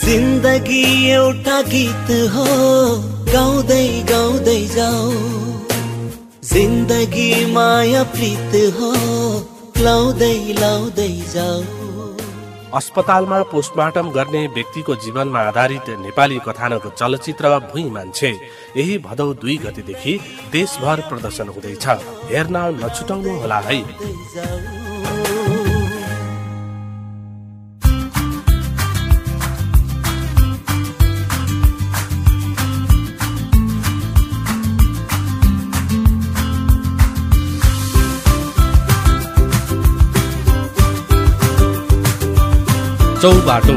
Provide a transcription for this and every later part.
जिन्दगी एउटा गीत हो, गाउँदै गाउँदै जाऊ। जिन्दगी माया प्रीत हो, लाउँदै लाउँदै जाऊ। अस्पतालमा पोस्टमार्टम गर्ने व्यक्तिको जीवनमा आधारित नेपाली कथानक चलचित्र भुइँ मान्छे यही भदौ 2 गतेदेखि देशभर प्रदर्शन हुँदैछ। हेर्न नछुटाउनु होला है। चौबाटो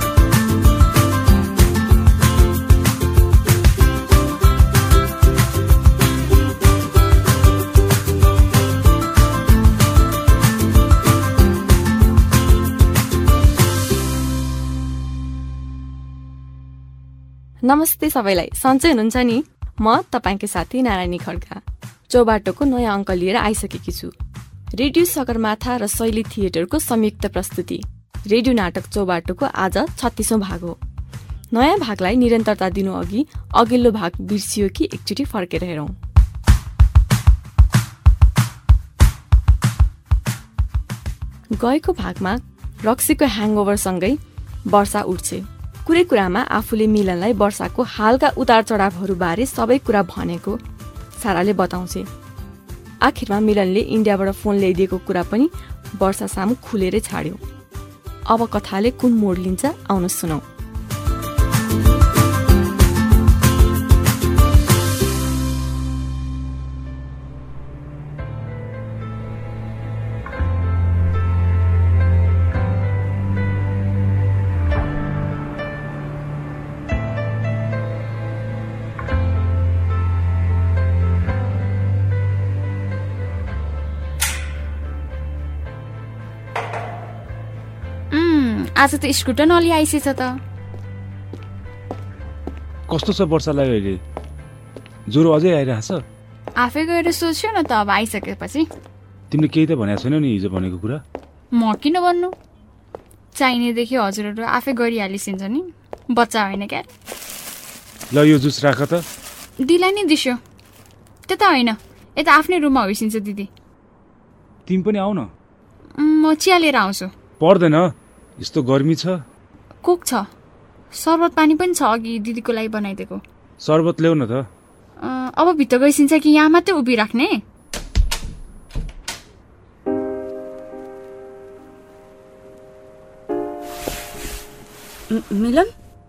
नमस्ते सबैलाई, सन्चै हुनुहुन्छ नि? म तपाईंको साथी नारायणी खड्का चौबाटोको नयाँ अङ्क लिएर आइसकेकी छु। रेडियो सगरमाथा र शैली थिएटरको संयुक्त प्रस्तुति रेडियो नाटक चौबाटोको आज 36औं भाग हो। नयाँ भागलाई निरन्तरता दिनु अघि अघिल्लो भाग बिर्सियो कि एकचोटि फर्केर हेरौं। गएको भागमा रक्सीको ह्याङओभरसँगै वर्षा उठ्छे। कुरै कुरामा आफूले मिलनलाई वर्षाको हालका उतार चढावहरू बारे सबै कुरा भनेको साराले बताउँछे। आखिरमा मिलनले इन्डियाबाट फोन ल्याइदिएको कुरा पनि वर्षा सामु खुलेरै छाड्यो। अब कथाले कुन मोड लिन्छ आउन सुनौ। आज त स्कुटर नलि आइसेछ त। कस्तो छ वर्षालाई अहिले? ज्वरो अझै आइरहेछ? आफै गएर सोच्यो न त। अब आइसकेपछि तिमीले केही त भनेको छैनौ नि हिजो भनेको कुरा? म किन भन्नु? चाहिनेदेखि हजुरहरू आफै गरिहालिसिन्छ नि, बच्चा होइन क्या। ल यो जुस राख त। दिलाई नै दिस्यो। त्यता होइन, यता आफ्नै रुममा होइसिन्छ दिदी। तिमी पनि आऊ न। म चिया लिएर आउँछु। पर्दैन, यस्तो गर्मी छ। कोक छ, शरबत पानी पनि छ, अघि दिदीको लागि बनाइदिएको। शरबत ल्याउ न त। अब भित्र गइसिन्छ कि यहाँ मात्रै उभिराख्ने? मिलन,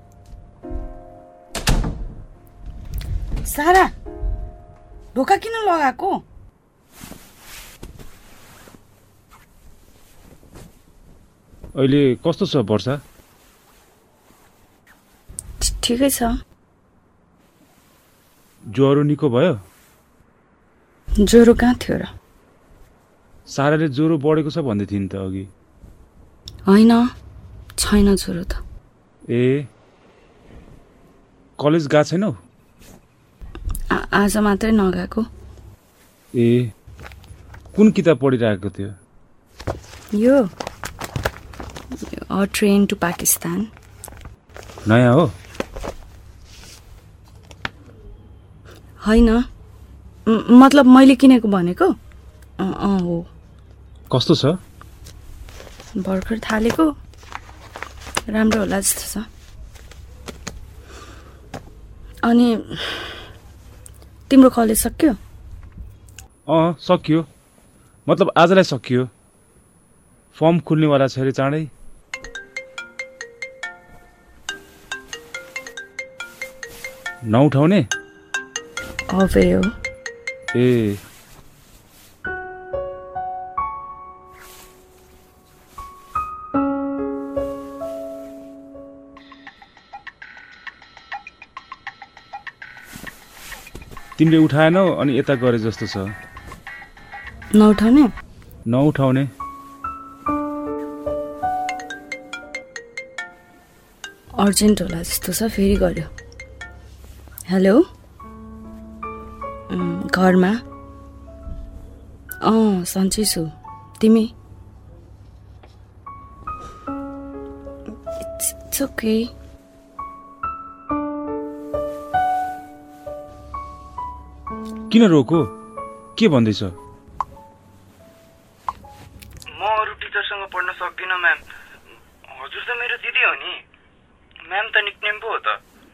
सारा ढोका किन लगाएको? अहिले कस्तो छ वर्षा? ठिकै छ। ज्वरो निको भयो? ज्वरो कहाँ थियो र? साराले ज्वरो बढेको छ भन्दै थिइन् त अघि। होइन, छैन ज्वरो त। ए, कलेज गएको छैनौ? आज मात्रै नगएको। ए, कुन किताब पढिरहेको थियो? यो A Train to Pakistan। नयाँ हो? होइन, मतलब मैले किनेको भनेको। हो। कस्तो छ? भर्खर थालेको, राम्रो होला जस्तो छ। अनि तिम्रो कलेज सक्यो? सकियो। मतलब आजलाई सकियो। फर्म खुल्नेवाला छ अरे चाँडै। नउठाउने? अवे हो। ए, तिमीले उठाएनौ अनि यता गरे जस्तो छ। नउठाउने? नउठाउने। अर्जेन्ट होला जस्तो छ, फेरि गर्यो। हेलो, घरमा? सन्चै छु। तिमी? It's okay. किन रोको? के भन्दैछ? म अरू टिचरसँग पढ्न सक्दिनँ म्याम। हजुर त मेरो दिदी हो नि। म्याम त निकनेम पो हो त।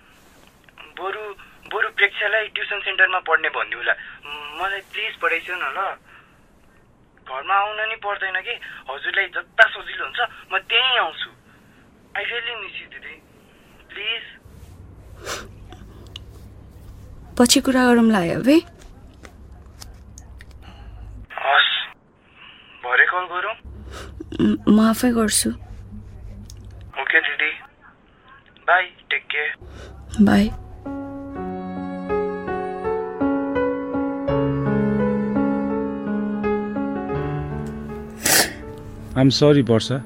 बरु प्रेक्षालाई ट्युसन सेन्टरमा पढ्ने भनिदिउँला। मलाई प्लिज पढाइसु न ल। घरमा आउन नि पर्दैन कि। हजुरलाई जता सजिलो हुन्छ म त्यहीँ आउँछु। आई रियली मिस यु दिदी। प्लिज। पछि कुरा गरौँला है अबे। हस्, भरे कल गरौँ? म आफै गर्छु। ओके दिदी, bye, take care. Bye. I'm sorry Varsha.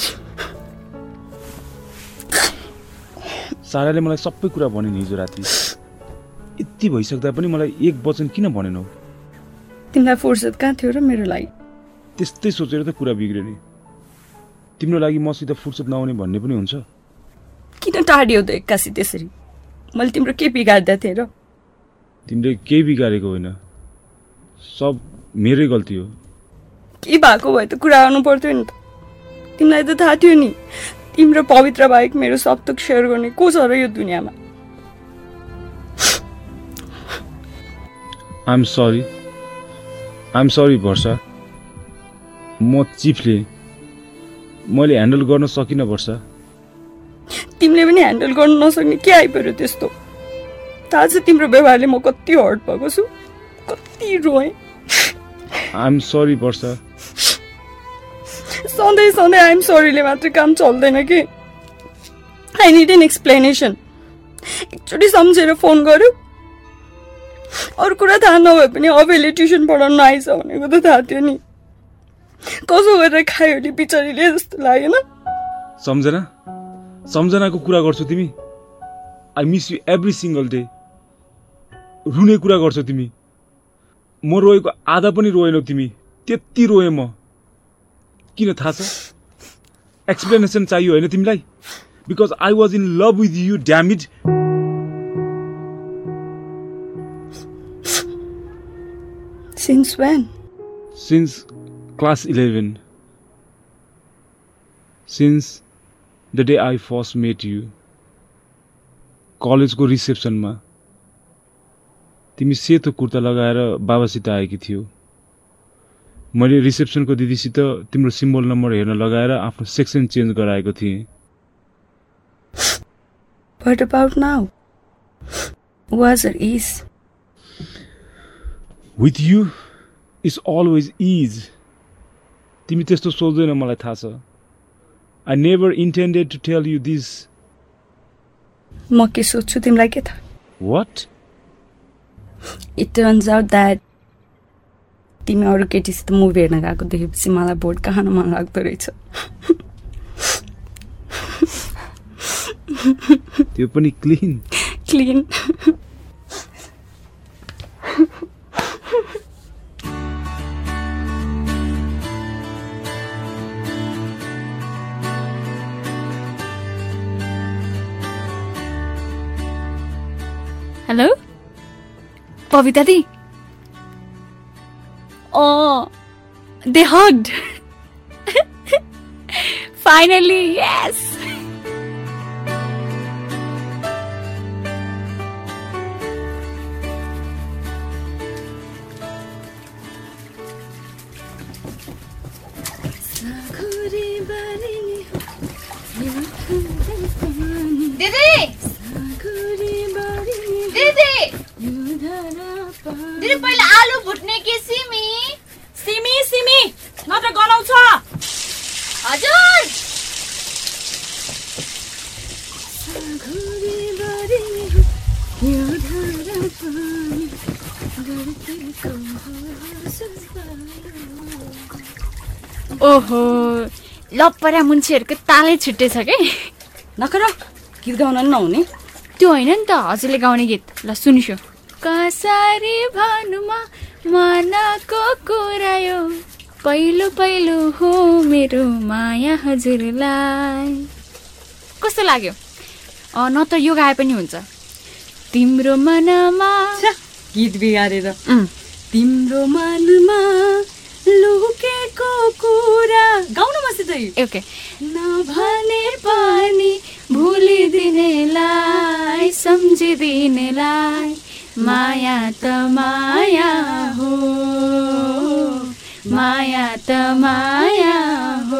साराले मलाई सबै कुरा भने नि हिजो राति। यति भइसक्दा पनि मलाई एक वचन किन भनेनौ? तिमीलाई फुर्सद कहाँ थियो र मेरो लागि? त्यस्तै सोचेर त कुरा बिग्रियो नि। तिम्रो लागि मसित फुर्सद नआउने भन्ने पनि हुन्छ। किन टाढियो त एक्कासी त्यसरी? मैले तिम्रो के बिगार्दा थिएँ र? तिमीले केही बिगारेको होइन, सब मेरै गल्ती हो। के भएको भए त कुरा गर्नु पर्थ्यो नि त। तिमीलाई त थाहा थियो नि, तिम्रो पवित्र बाहेक मेरो सब थोक सेयर गर्ने को छ र यो दुनियाँमा। I'm sorry Varsha. म चिफले मैले ह्यान्डल गर्न सकिनँ वर्षा। तिमीले पनि ह्यान्डल गर्न नसक्ने के आइपर्यो त्यस्तो? थाहा छ तिम्रो व्यवहारले म कति हर्ट भएको छु, कति रोएँ। I'm sorry Varsha. सधैँ सधैँ आइएम सरीले मात्र काम चल्दैन कि। I need an explanation. एकचोटि सम्झेर फोन गर्यो। अरू कुरा थाहा नभए पनि अबेले ट्युसन पढाउनु आइस भनेको त थाहा थियो नि। कसो गरेर खायो नि बिचरीले जस्तो लागेन? सम्झनाको कुरा गर्छौ तिमी? I miss you every single day. रुने कुरा गर्छौ तिमी? म रोएको आधा पनि रोएनौ तिमी, त्यति रोएँ म। किन थाहा छ? एक्सप्लेनेसन चाहियो होइन तिमीलाई? Because I was in love with you, damn it. Since when? Since class 11. Since the day I first met you. कलेजको रिसेप्सनमा तिमी सेतो कुर्ता लगाएर बाबासित आएकी थियौ। मैले रिसेप्सनको दिदीसित तिम्रो सिम्बल नम्बर हेर्न लगाएर आफ्नो सेक्सन चेन्ज गराएको थिएँ। What about now? Was it ease? With you is always ease. तिमी त्यस्तो सोच्दैन मलाई थाहा छ। I never intended to tell you this. म के सोच्छु तिमीलाई के थाहा? What? It turns out that तिमी अरू केटीसित मुभी हेर्न गएको देखेपछि मलाई भोट खान मन लाग्दो रहेछ। त्यो पनि क्लिन। हेलो पविता दी। They hugged. Finally, yes. दिदी पहिला आलु भुट्ने कि सिमी नत्र गनाउँछ। हजुर ओहो लपरा मुन्छेहरूको तालै छुट्टै छ के। नकर गीत गाउन नि नहुने? त्यो होइन नि त हजुरले गाउने गीत। ल सुनिसो। कसरी भनुमा मनको कुरा यो, पहिलो पहिलो हो मेरो माया हजुरलाई। कस्तो लाग्यो? न त यो गाए पनि हुन्छ। तिम्रो मनमा गीत बिगारेर तिम्रो मनमा लुकेको कुरा गाउनु मसितै ओके नभने पनि भुलिदिनेलाई सम्झिदिनेलाई माया त माया हो माया त माया हो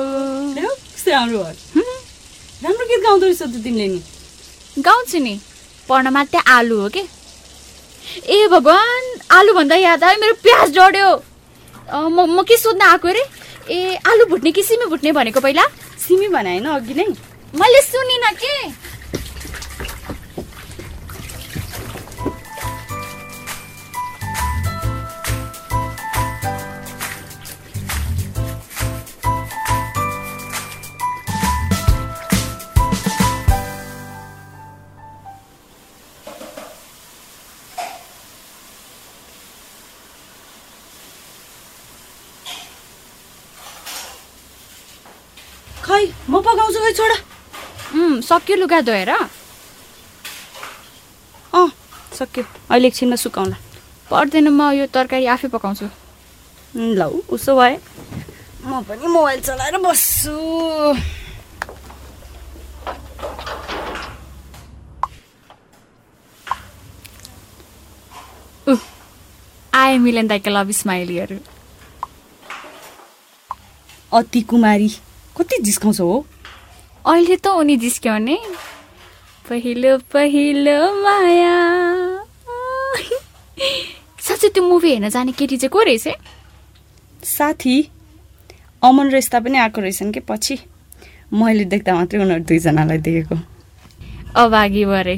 राम्रो गीत गाउँदो रहेछ त तिमीले नि गाउँछु नि पढ्न मात्रै आलु हो के ए भगवान् आलु भन्दा याद आयो मेरो प्याज डढ्यो म के सोध्न आएको अरे ए आलु भुट्ने कि सिमी भुट्ने भनेको पहिला सिमी भने होइन अघि नै मैले सुनिनँ के खै म पकाउँछु खै छोडा सक्यो लुगा धोएर सक्यो अहिले एकछिनमा सुकाउला पर्दैन म यो तरकारी आफै पकाउँछु ल उसो भए म पनि मोबाइल चलाएर बस्छु आए मिलन दाइका लभ स्माइलीहरू अति कुमारी कति जिस्काउँछ हो अहिले त उनी जिस्क्याउने पहिलो पहिलो माया साँच्चै त्यो मुभी हेर्न जाने केटी चाहिँ को रहेछ साथी अमन र यस्ता पनि आएको रहेछन् कि पछि मैले देख्दा मात्रै उनीहरू दुईजनालाई देखेको अभागी भरे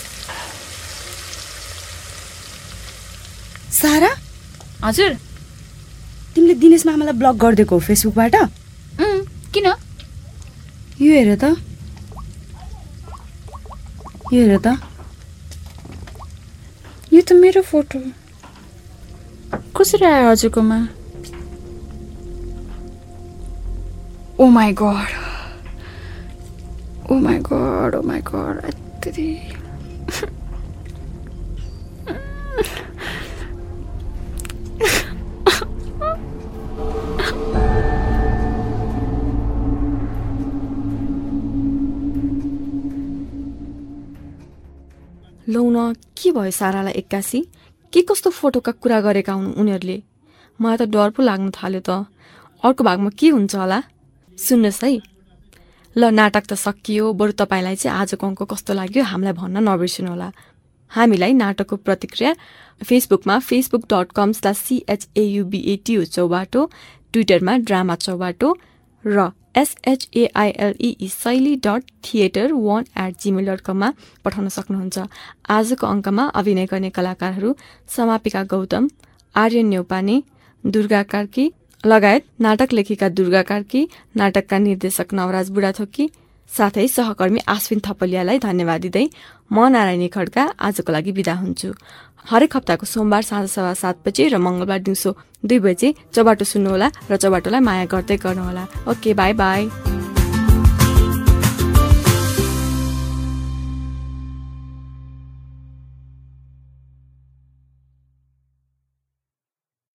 सारा हजुर तिमीले दिनेश मामालाई ब्लक गरिदिएको हो फेसबुकबाट किन यो हेर त यो त मेरो फोटो कसरी आयो हजुरकोमा ओ माई गॉड यत्ति लौन के भयो सारालाई एक्कासी के कस्तो फोटोका कुरा गरेका हुन् उनीहरूले मलाई त डर पो लाग्न थाल्यो त अर्को भागमा के हुन्छ होला सुन्नुहोस् है ल नाटक त सकियो बरु तपाईँलाई चाहिँ आजको अङ्क कस्तो लाग्यो हामीलाई भन्न नबिर्सिनु होला हामीलाई नाटकको प्रतिक्रिया फेसबुकमा facebook.com/CHAUBATO चौबाटो ट्विटरमा ड्रामा चौबाटो र shaili.theater1@gmail.com मा पठाउन सक्नुहुन्छ आजको अङ्कमा अभिनय गर्ने कलाकारहरू समापिका गौतम आर्यन न्यौपाने दुर्गा कार्की लगायत नाटक लेखिका दुर्गा कार्की नाटकका निर्देशक नवराज बुढाथोकी साथै सहकर्मी आश्विन थपलियालाई धन्यवाद दिँदै म नारायणी खड्का आजको लागि बिदा हुन्छु हरेक हप्ताको सोमबार साँझ 7:15 बजे र मंगलबार दिउँसो 2 बजे चौबाटो सुन्नुहोला र चौबाटोलाई माया गर्दै गर्नुहोला ओके बाई बाई